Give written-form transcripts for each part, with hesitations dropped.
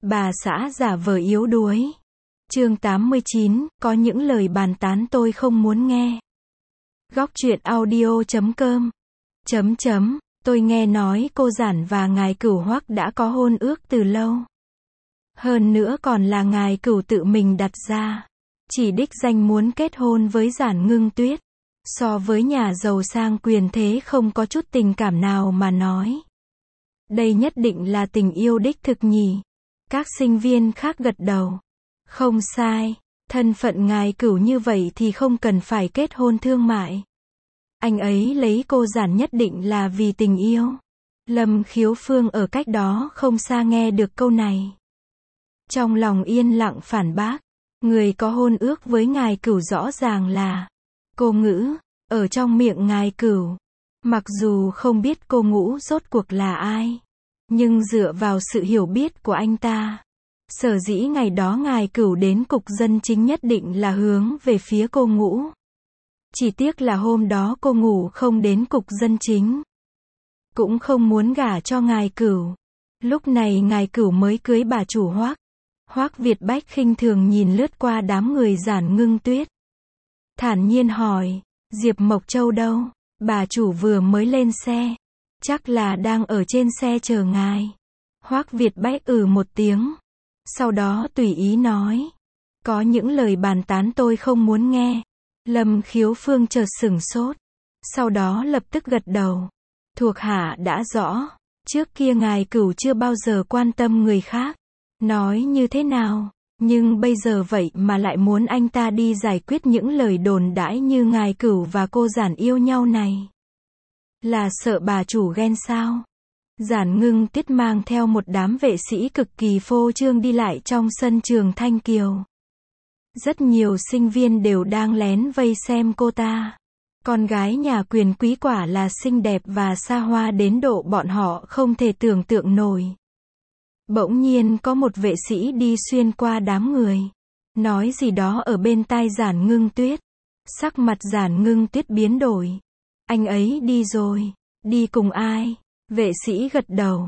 Bà xã giả vờ yếu đuối. Chương 89, có những lời bàn tán tôi không muốn nghe. Góc truyện audio.com. Tôi nghe nói cô Giản và ngài Cửu Hoắc đã có hôn ước từ lâu. Hơn nữa còn là ngài Cửu tự mình đặt ra. Chỉ đích danh muốn kết hôn với Giản Ngưng Tuyết. So với nhà giàu sang quyền thế không có chút tình cảm nào mà nói. Đây nhất định là tình yêu đích thực nhỉ. Các sinh viên khác gật đầu. Không sai, thân phận ngài Cửu như vậy thì không cần phải kết hôn thương mại. Anh ấy lấy cô Giản nhất định là vì tình yêu. Lâm Khiếu Phương ở cách đó không xa nghe được câu này. Trong lòng yên lặng phản bác. Người có hôn ước với ngài Cửu rõ ràng là cô Ngữ, ở trong miệng ngài Cửu. Mặc dù không biết cô Ngũ rốt cuộc là ai, nhưng dựa vào sự hiểu biết của anh ta, sở dĩ ngày đó ngài Cửu đến cục dân chính nhất định là hướng về phía cô Ngũ. Chỉ tiếc là hôm đó cô Ngũ không đến cục dân chính, cũng không muốn gả cho ngài Cửu. Lúc này ngài Cửu mới cưới bà chủ Hoắc. Hoắc Việt Bách khinh thường nhìn lướt qua đám người Giản Ngưng Tuyết, thản nhiên hỏi, Diệp Mộc Châu đâu? Bà chủ vừa mới lên xe, chắc là đang ở trên xe chờ ngài. Hoắc Việt Bách một tiếng, sau đó tùy ý nói, có những lời bàn tán tôi không muốn nghe. Lâm Khiếu Phương chợt sửng sốt, sau đó lập tức gật đầu. Thuộc hạ đã rõ, trước kia ngài Cửu chưa bao giờ quan tâm người khác. Nói như thế nào, nhưng bây giờ vậy mà lại muốn anh ta đi giải quyết những lời đồn đãi như ngài Cửu và cô Giản yêu nhau này. Là sợ bà chủ ghen sao? Giản Ngưng Tuyết mang theo một đám vệ sĩ cực kỳ phô trương đi lại trong sân trường Thanh Kiều. Rất nhiều sinh viên đều đang lén vây xem cô ta. Con gái nhà quyền quý quả là xinh đẹp và xa hoa đến độ bọn họ không thể tưởng tượng nổi. Bỗng nhiên có một vệ sĩ đi xuyên qua đám người, nói gì đó ở bên tai Giản Ngưng Tuyết. Sắc mặt Giản Ngưng Tuyết biến đổi. Anh ấy đi rồi. Đi cùng ai? Vệ sĩ gật đầu.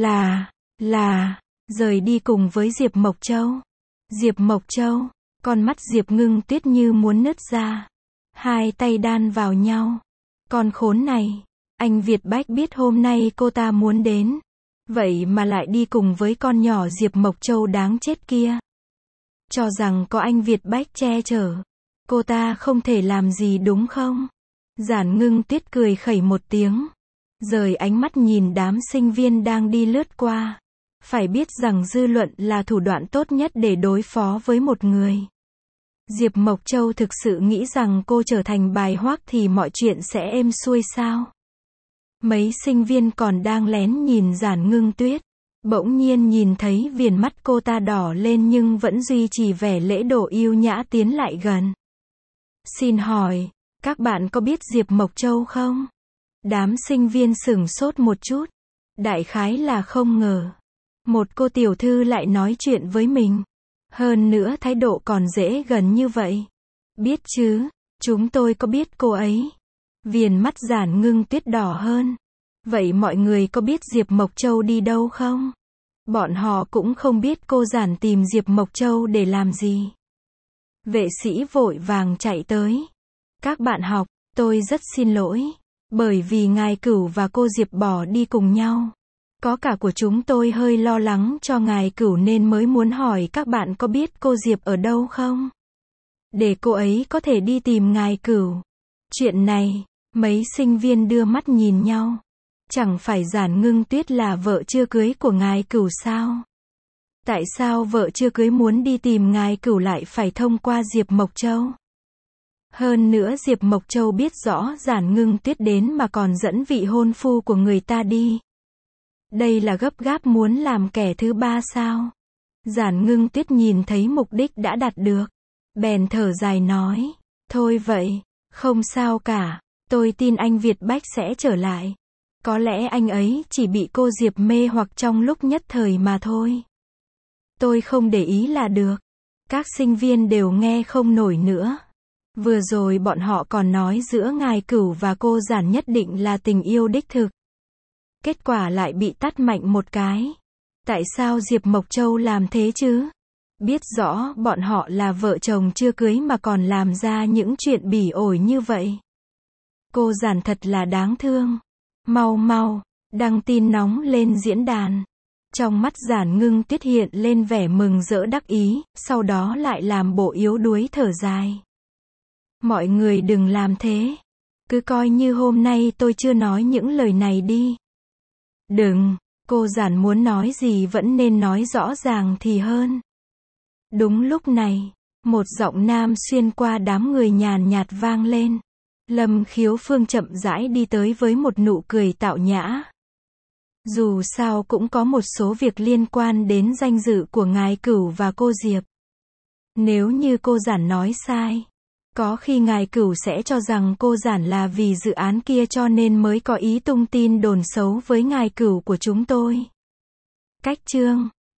Là, rời đi cùng với Diệp Mộc Châu. Diệp Mộc Châu, con mắt Diệp Ngưng Tuyết như muốn nứt ra. Hai tay đan vào nhau. Con khốn này, anh Việt Bách biết hôm nay cô ta muốn đến. Vậy mà lại đi cùng với con nhỏ Diệp Mộc Châu đáng chết kia. Cho rằng có anh Việt Bách che chở, cô ta không thể làm gì đúng không? Giản Ngưng Tuyết cười khẩy một tiếng, rời ánh mắt nhìn đám sinh viên đang đi lướt qua. Phải biết rằng dư luận là thủ đoạn tốt nhất để đối phó với một người. Diệp Mộc Châu thực sự nghĩ rằng cô trở thành bài hoác thì mọi chuyện sẽ êm xuôi sao? Mấy sinh viên còn đang lén nhìn Giản Ngưng Tuyết, bỗng nhiên nhìn thấy viền mắt cô ta đỏ lên nhưng vẫn duy trì vẻ lễ độ yêu nhã tiến lại gần. Xin hỏi, các bạn có biết Diệp Mộc Châu không? Đám sinh viên sửng sốt một chút, đại khái là không ngờ một cô tiểu thư lại nói chuyện với mình. Hơn nữa thái độ còn dễ gần như vậy. Biết chứ, chúng tôi có biết cô ấy. Viền mắt Giản Ngưng Tuyết đỏ hơn. Vậy mọi người có biết Diệp Mộc Châu đi đâu không? Bọn họ cũng không biết cô Giản tìm Diệp Mộc Châu để làm gì. Vệ sĩ vội vàng chạy tới. Các bạn học, tôi rất xin lỗi. Bởi vì ngài Cửu và cô Diệp bỏ đi cùng nhau. Có cả của chúng tôi hơi lo lắng cho ngài Cửu nên mới muốn hỏi các bạn có biết cô Diệp ở đâu không? Để cô ấy có thể đi tìm ngài Cửu. Chuyện này, mấy sinh viên đưa mắt nhìn nhau. Chẳng phải Giản Ngưng Tuyết là vợ chưa cưới của ngài Cửu sao? Tại sao vợ chưa cưới muốn đi tìm ngài Cửu lại phải thông qua Diệp Mộc Châu? Hơn nữa Diệp Mộc Châu biết rõ Giản Ngưng Tuyết đến mà còn dẫn vị hôn phu của người ta đi. Đây là gấp gáp muốn làm kẻ thứ ba sao? Giản Ngưng Tuyết nhìn thấy mục đích đã đạt được, bèn thở dài nói, thôi vậy, không sao cả, tôi tin anh Việt Bách sẽ trở lại. Có lẽ anh ấy chỉ bị cô Diệp mê hoặc trong lúc nhất thời mà thôi. Tôi không để ý là được. Các sinh viên đều nghe không nổi nữa. Vừa rồi bọn họ còn nói giữa ngài Cửu và cô Giản nhất định là tình yêu đích thực. Kết quả lại bị tát mạnh một cái. Tại sao Diệp Mộc Châu làm thế chứ? Biết rõ bọn họ là vợ chồng chưa cưới mà còn làm ra những chuyện bỉ ổi như vậy. Cô Giản thật là đáng thương. Mau mau, đăng tin nóng lên diễn đàn. Trong mắt Giản Ngưng Tuyết hiện lên vẻ mừng rỡ đắc ý, sau đó lại làm bộ yếu đuối thở dài. Mọi người đừng làm thế. Cứ coi như hôm nay tôi chưa nói những lời này đi. Đừng, cô Giản muốn nói gì vẫn nên nói rõ ràng thì hơn. Đúng lúc này, một giọng nam xuyên qua đám người nhàn nhạt vang lên. Lâm Khiếu Phương chậm rãi đi tới với một nụ cười tạo nhã. Dù sao cũng có một số việc liên quan đến danh dự của ngài Cửu và cô Diệp. Nếu như cô Giản nói sai, có khi ngài Cửu sẽ cho rằng cô Giản là vì dự án kia cho nên mới có ý tung tin đồn xấu với ngài Cửu của chúng tôi. Cách chương